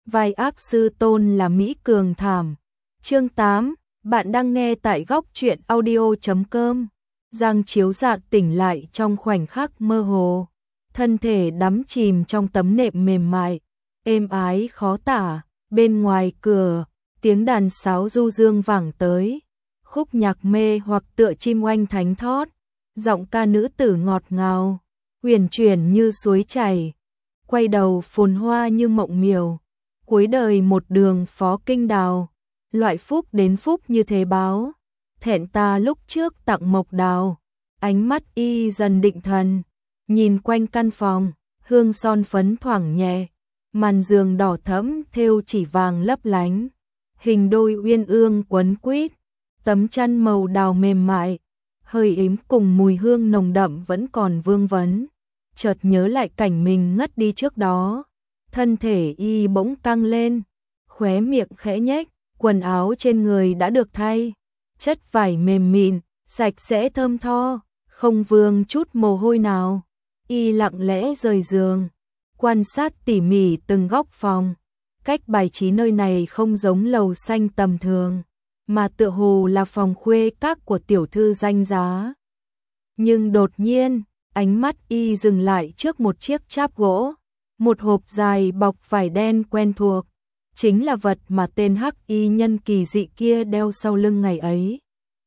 vai ác sư tôn là Mỹ Cường thảm. Chương 8, bạn đang nghe tại góc truyện audio.com. Giang Chiếu Dạ tỉnh lại trong khoảnh khắc mơ hồ, thân thể đắm chìm trong tấm nệm mềm mại, êm ái khó tả. Bên ngoài cửa, tiếng đàn sáo du dương vẳng tới, khúc nhạc mê hoặc tựa chim oanh thánh thót, giọng ca nữ tử ngọt ngào, huyền chuyển như suối chảy, quay đầu phồn hoa như mộng miều, cuối đời một đường phó kinh đào, loại phúc đến phúc như thế báo, thẹn ta lúc trước tặng mộc đào. Ánh mắt y dần định thần, nhìn quanh căn phòng, hương son phấn thoảng nhẹ, màn giường đỏ thẫm thêu chỉ vàng lấp lánh, hình đôi uyên ương quấn quýt, tấm chăn màu đào mềm mại, hơi ấm cùng mùi hương nồng đậm vẫn còn vương vấn. Chợt nhớ lại cảnh mình ngất đi trước đó, thân thể y bỗng căng lên, khóe miệng khẽ nhếch, quần áo trên người đã được thay, chất vải mềm mịn, sạch sẽ thơm tho, không vương chút mồ hôi nào. Y lặng lẽ rời giường, quan sát tỉ mỉ từng góc phòng, cách bài trí nơi này không giống lầu xanh tầm thường, mà tựa hồ là phòng khuê các của tiểu thư danh giá. Nhưng đột nhiên, ánh mắt y dừng lại trước một chiếc cháp gỗ, một hộp dài bọc vải đen quen thuộc, chính là vật mà tên hắc y nhân kỳ dị kia đeo sau lưng ngày ấy.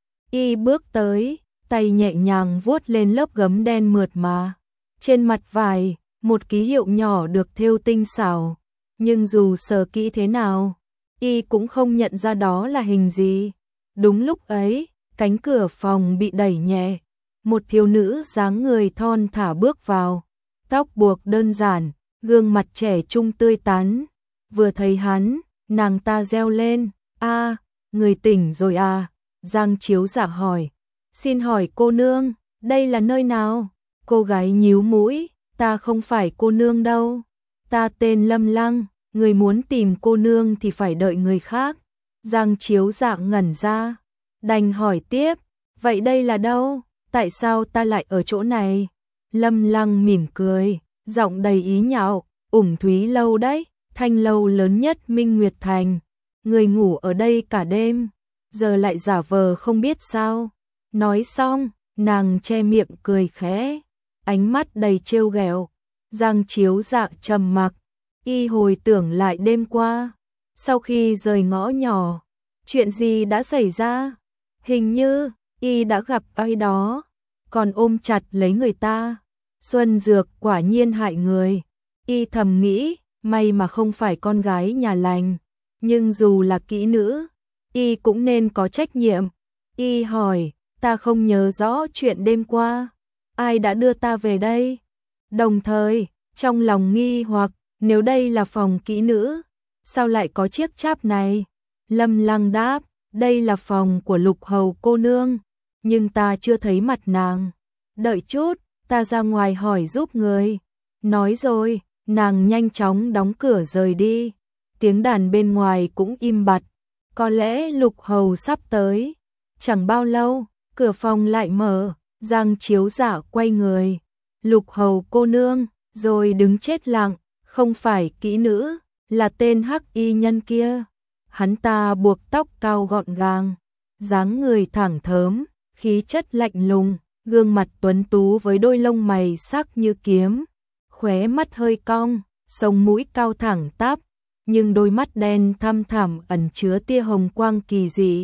Y bước tới, tay nhẹ nhàng vuốt lên lớp gấm đen mượt mà. Trên mặt vải, một ký hiệu nhỏ được thêu tinh xảo, nhưng dù sờ kỹ thế nào, y cũng không nhận ra đó là hình gì. Đúng lúc ấy, cánh cửa phòng bị đẩy nhẹ, một thiếu nữ dáng người thon thả bước vào, tóc buộc đơn giản, gương mặt trẻ trung tươi tắn. Vừa thấy hắn, nàng ta reo lên, "A, người tỉnh rồi à?" Giang Chiếu Dạ hỏi, "Xin hỏi cô nương, đây là nơi nào?" Cô gái nhíu mũi, "Ta không phải cô nương đâu, ta tên Lâm Lăng, người muốn tìm cô nương thì phải đợi người khác." Giang Chiếu Dạ ngẩn ra, đành hỏi tiếp, "Vậy đây là đâu? Tại sao ta lại ở chỗ này?" Lâm Lăng mỉm cười, giọng đầy ý nhạo, "Ủng Thúy lâu đấy, thanh lâu lớn nhất Minh Nguyệt Thành. Người ngủ ở đây cả đêm, giờ lại giả vờ không biết sao?" Nói xong, nàng che miệng cười khẽ, ánh mắt đầy trêu ghẹo. Giang Chiếu Dạ trầm mặc, y hồi tưởng lại đêm qua, sau khi rời ngõ nhỏ, chuyện gì đã xảy ra? Hình như y đã gặp ai đó, còn ôm chặt lấy người ta. Xuân Dược quả nhiên hại người. Y thầm nghĩ, may mà không phải con gái nhà lành, nhưng dù là kỹ nữ, y cũng nên có trách nhiệm. Y hỏi, "Ta không nhớ rõ chuyện đêm qua, ai đã đưa ta về đây?" Đồng thời, trong lòng nghi hoặc, nếu đây là phòng kỹ nữ, sao lại có chiếc cháp này? Lâm Lăng đáp, "Đây là phòng của Lục Hầu cô nương, nhưng ta chưa thấy mặt nàng. Đợi chút, ta ra ngoài hỏi giúp người." Nói rồi, nàng nhanh chóng đóng cửa rời đi. Tiếng đàn bên ngoài cũng im bặt, có lẽ Lục Hầu sắp tới. Chẳng bao lâu, cửa phòng lại mở, Giang Chiếu Dạ quay người, "Lục Hầu cô nương", rồi đứng chết lặng. Không phải kỹ nữ, là tên hắc y nhân kia. Hắn ta buộc tóc cao gọn gàng, dáng người thẳng thớm, khí chất lạnh lùng, gương mặt tuấn tú với đôi lông mày sắc như kiếm, khóe mắt hơi cong, sống mũi cao thẳng tắp, nhưng đôi mắt đen thăm thẳm ẩn chứa tia hồng quang kỳ dị,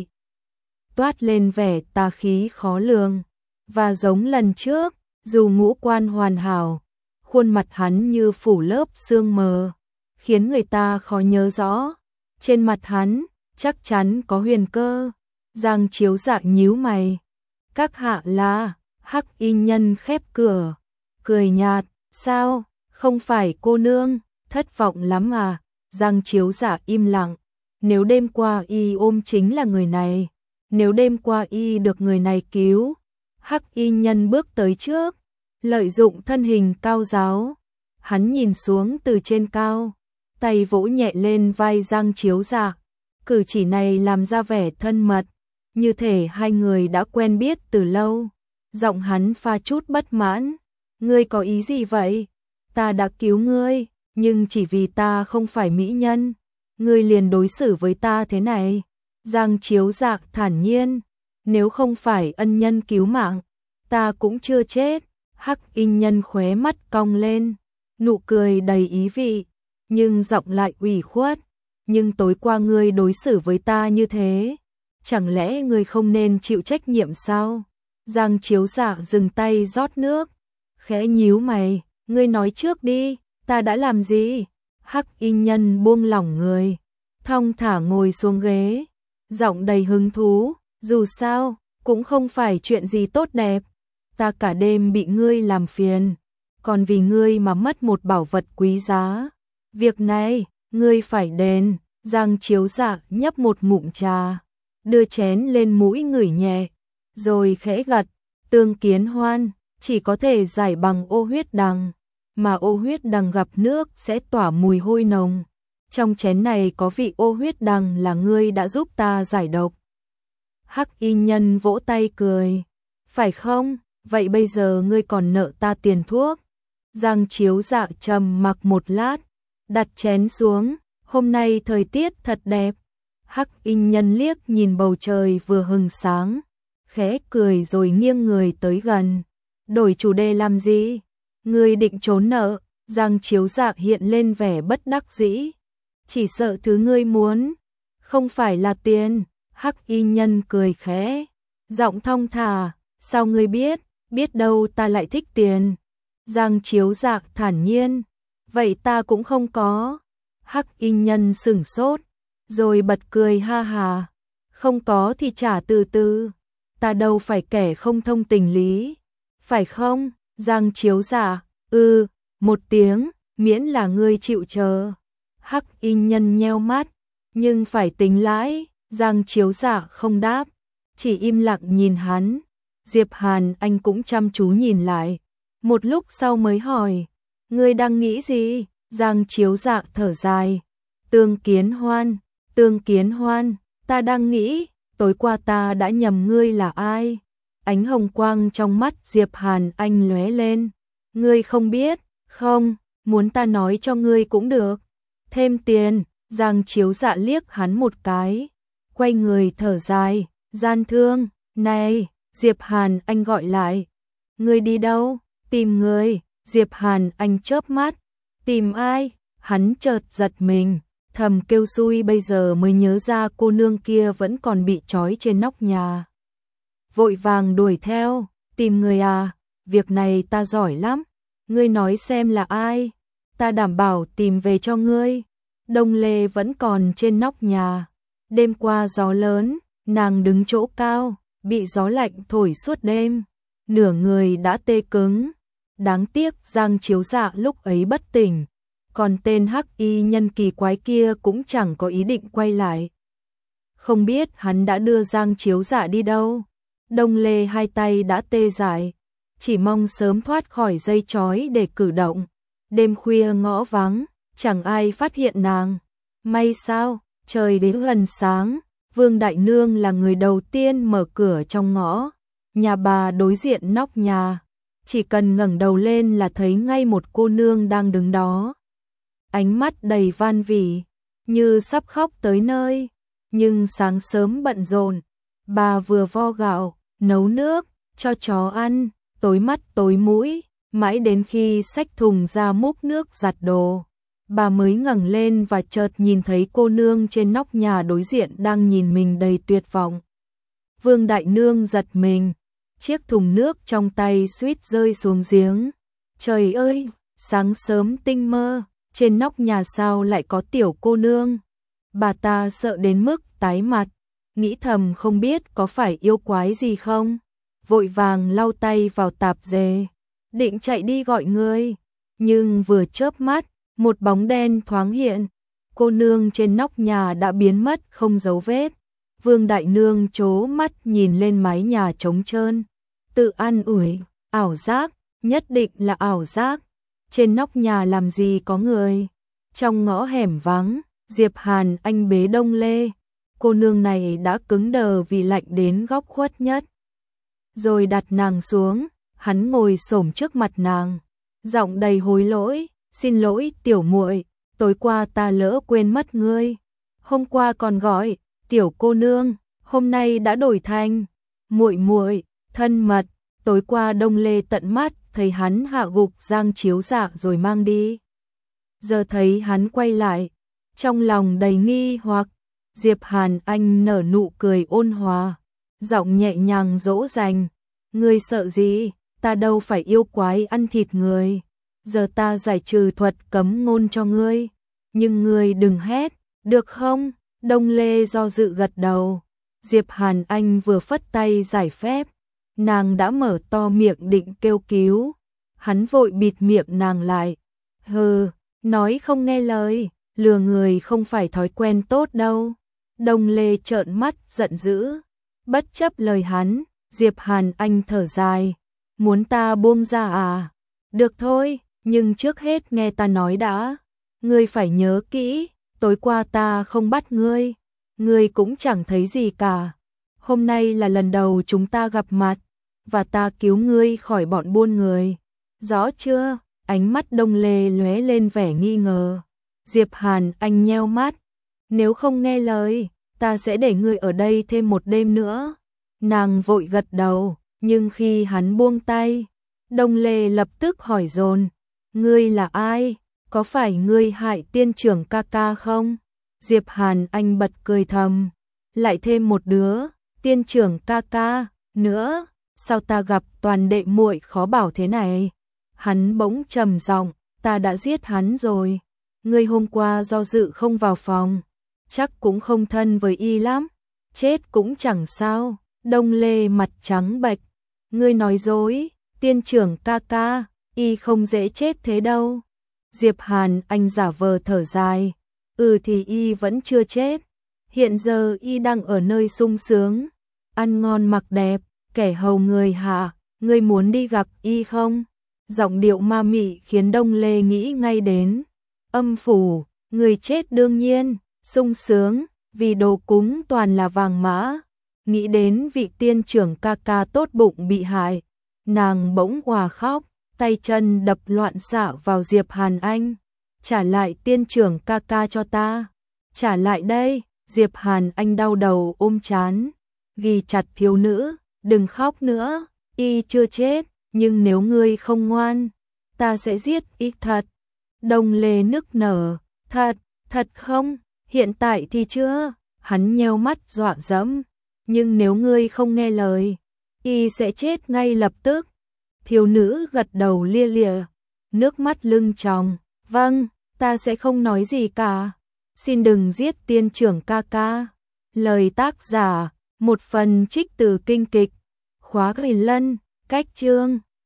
toát lên vẻ tà khí khó lường. Và giống lần trước, dù ngũ quan hoàn hảo, khuôn mặt hắn như phủ lớp sương mờ, khiến người ta khó nhớ rõ. Trên mặt hắn, chắc chắn có huyền cơ. Giang Chiếu Dạ nhíu mày. "Các hạ là?" Hắc y nhân khép cửa, cười nhạt, "Sao, không phải cô nương, thất vọng lắm à?" Giang Chiếu Dạ im lặng. Nếu đêm qua y ôm chính là người này, nếu đêm qua y được người này cứu. Hắc y nhân bước tới trước, lợi dụng thân hình cao ráo, hắn nhìn xuống từ trên cao, tay vỗ nhẹ lên vai Giang Chiếu Dạ. Cử chỉ này làm ra vẻ thân mật, như thể hai người đã quen biết từ lâu. Giọng hắn pha chút bất mãn, "Ngươi có ý gì vậy? Ta đã cứu ngươi, nhưng chỉ vì ta không phải mỹ nhân, ngươi liền đối xử với ta thế này. Giang Chiếu Dạ thản nhiên, nếu không phải ân nhân cứu mạng, ta cũng chưa chết. Hắc Y Nhân khóe mắt cong lên, nụ cười đầy ý vị, nhưng giọng lại ủy khuất. Nhưng tối qua ngươi đối xử với ta như thế, chẳng lẽ ngươi không nên chịu trách nhiệm sao? Giang Chiếu Dạ dừng tay rót nước, khẽ nhíu mày, ngươi nói trước đi, ta đã làm gì? Hắc Y Nhân buông lỏng người, thong thả ngồi xuống ghế, giọng đầy hứng thú, dù sao, cũng không phải chuyện gì tốt đẹp. Ta cả đêm bị ngươi làm phiền, còn vì ngươi mà mất một bảo vật quý giá. Việc này, ngươi phải đền. Giang Chiếu Dạ nhấp một ngụm trà, đưa chén lên mũi ngửi nhẹ, rồi khẽ gật, Tương Kiến Hoan chỉ có thể giải bằng ô huyết đằng, mà ô huyết đằng gặp nước sẽ tỏa mùi hôi nồng. Trong chén này có vị ô huyết đằng là ngươi đã giúp ta giải độc. Hắc Y Nhân vỗ tay cười, phải không? Vậy bây giờ ngươi còn nợ ta tiền thuốc. Giang Chiếu Dạ trầm mặc một lát, đặt chén xuống, hôm nay thời tiết thật đẹp. Hắc Y Nhân liếc nhìn bầu trời vừa hừng sáng, khẽ cười rồi nghiêng người tới gần. Đổi chủ đề làm gì? Ngươi định trốn nợ? Giang Chiếu Dạ hiện lên vẻ bất đắc dĩ. Chỉ sợ thứ ngươi muốn không phải là tiền. Hắc Y Nhân cười khẽ, giọng thong thả, sao ngươi biết? Biết đâu ta lại thích tiền. Giang Chiếu Dạ thản nhiên, vậy ta cũng không có. Hắc Y Nhân sửng sốt, rồi bật cười ha hà, không có thì trả từ từ, ta đâu phải kẻ không thông tình lý, phải không? Giang Chiếu Dạ, một tiếng, miễn là ngươi chịu chờ. Hắc Y Nhân nheo mắt, nhưng phải tính lãi. Giang Chiếu Dạ không đáp, chỉ im lặng nhìn hắn. Diệp Hàn Anh cũng chăm chú nhìn lại, một lúc sau mới hỏi, ngươi đang nghĩ gì? Giang Chiếu Dạ thở dài, Tương Kiến Hoan, ta đang nghĩ, tối qua ta đã nhầm ngươi là ai? Ánh hồng quang trong mắt Diệp Hàn Anh lóe lên, ngươi không biết, không, muốn ta nói cho ngươi cũng được. Thêm tiền. Giang Chiếu Dạ liếc hắn một cái, quay người thở dài, gian thương, này, Diệp Hàn Anh gọi lại, ngươi đi đâu? Tìm người. Diệp Hàn Anh chớp mắt, tìm ai? Hắn chợt giật mình, thầm kêu xui, bây giờ mới nhớ ra cô nương kia vẫn còn bị trói trên nóc nhà. Vội vàng đuổi theo, tìm người à? Việc này ta giỏi lắm, ngươi nói xem là ai, ta đảm bảo tìm về cho ngươi. Đông Lê vẫn còn trên nóc nhà, đêm qua gió lớn, nàng đứng chỗ cao, bị gió lạnh thổi suốt đêm, nửa người đã tê cứng. Đáng tiếc Giang Chiếu Dạ lúc ấy bất tỉnh, còn tên Hắc Y Nhân kỳ quái kia cũng chẳng có ý định quay lại. Không biết hắn đã đưa Giang Chiếu Dạ đi đâu. Đông Lê hai tay đã tê dại, chỉ mong sớm thoát khỏi dây trói để cử động. Đêm khuya ngõ vắng, chẳng ai phát hiện nàng. May sao, trời đến gần sáng, Vương Đại Nương là người đầu tiên mở cửa trong ngõ. Nhà bà đối diện nóc nhà, chỉ cần ngẩng đầu lên là thấy ngay một cô nương đang đứng đó. Ánh mắt đầy van vỉ, như sắp khóc tới nơi. Nhưng sáng sớm bận rộn, bà vừa vo gạo, nấu nước, cho chó ăn, tối mắt tối mũi, mãi đến khi xách thùng ra múc nước giặt đồ, bà mới ngẩng lên và chợt nhìn thấy cô nương trên nóc nhà đối diện đang nhìn mình đầy tuyệt vọng. Vương Đại Nương giật mình, chiếc thùng nước trong tay suýt rơi xuống giếng. Trời ơi, sáng sớm tinh mơ, trên nóc nhà sao lại có tiểu cô nương? Bà ta sợ đến mức tái mặt, nghĩ thầm không biết có phải yêu quái gì không, vội vàng lau tay vào tạp dề, định chạy đi gọi người, nhưng vừa chớp mắt, một bóng đen thoáng hiện, cô nương trên nóc nhà đã biến mất không dấu vết. Vương Đại Nương trố mắt nhìn lên mái nhà trống trơn, tự an ủi, ảo giác, nhất định là ảo giác, trên nóc nhà làm gì có người. Trong ngõ hẻm vắng, Diệp Hàn Anh bế Đông Lê, cô nương này đã cứng đờ vì lạnh đến góc khuất nhất. Rồi đặt nàng xuống, hắn ngồi xổm trước mặt nàng, giọng đầy hối lỗi, xin lỗi tiểu muội, tối qua ta lỡ quên mất ngươi, Hôm qua còn gọi tiểu cô nương, hôm nay đã đổi thành muội muội, thân mật. Tối qua Đông Lê tận mắt thấy hắn hạ gục Giang Chiếu Dạ rồi mang đi. Giờ thấy hắn quay lại, trong lòng đầy nghi hoặc. Diệp Hàn Anh nở nụ cười ôn hòa, giọng nhẹ nhàng dỗ dành. Ngươi sợ gì, ta đâu phải yêu quái ăn thịt người. Giờ ta giải trừ thuật cấm ngôn cho ngươi, nhưng ngươi đừng hét, được không? Đông Lê do dự gật đầu. Diệp Hàn Anh vừa phất tay giải phép, nàng đã mở to miệng định kêu cứu. Hắn vội bịt miệng nàng lại. Hừ, nói không nghe lời, lừa người không phải thói quen tốt đâu. Đông Lê trợn mắt giận dữ. Bất chấp lời hắn, Diệp Hàn Anh thở dài. Muốn ta buông ra à? Được thôi, nhưng trước hết nghe ta nói đã. Ngươi phải nhớ kỹ, tối qua ta không bắt ngươi. Ngươi cũng chẳng thấy gì cả. Hôm nay là lần đầu chúng ta gặp mặt, và ta cứu ngươi khỏi bọn buôn người. Rõ chưa? Ánh mắt Đông Lê lóe lên vẻ nghi ngờ. Diệp Hàn Anh nheo mắt. Nếu không nghe lời, ta sẽ để ngươi ở đây thêm một đêm nữa. Nàng vội gật đầu, nhưng khi hắn buông tay, Đông Lê lập tức hỏi dồn. Ngươi là ai? Có phải ngươi hại tiên trưởng ca ca không? Diệp Hàn Anh bật cười thầm. Lại thêm một đứa, tiên trưởng ca ca, nữa, sao ta gặp toàn đệ muội khó bảo thế này? Hắn bỗng trầm giọng, ta đã giết hắn rồi. Ngươi hôm qua do dự không vào phòng, chắc cũng không thân với y lắm. Chết cũng chẳng sao. Đông Lê mặt trắng bệch. Ngươi nói dối, tiên trưởng ca ca, y không dễ chết thế đâu. Diệp Hàn Anh giả vờ thở dài. Thì y vẫn chưa chết. Hiện giờ y đang ở nơi sung sướng, ăn ngon mặc đẹp, kẻ hầu người hạ. Ngươi muốn đi gặp y không? Giọng điệu ma mị khiến Đông Lê nghĩ ngay đến âm phủ. Người chết đương nhiên sung sướng, vì đồ cúng toàn là vàng mã. Nghĩ đến vị tiên trưởng ca ca tốt bụng bị hại, nàng bỗng òa khóc, tay chân đập loạn xạ vào Diệp Hàn Anh. Trả lại tiên trưởng ca ca cho ta. Trả lại đây. Diệp Hàn Anh đau đầu ôm trán, ghi chặt thiếu nữ. Đừng khóc nữa, y chưa chết, nhưng nếu ngươi không ngoan, ta sẽ giết y thật. Đông Lê nức nở. Thật không? Hiện tại thì chưa. Hắn nheo mắt dọa dẫm. Nhưng nếu ngươi không nghe lời, y sẽ chết ngay lập tức. Thiếu nữ gật đầu lia lịa, nước mắt lưng tròng. Vâng, ta sẽ không nói gì cả. Xin đừng giết tiên trưởng ca ca. Lời tác giả, một phần trích từ kinh kịch Khóa Kỳ Lân, cách chương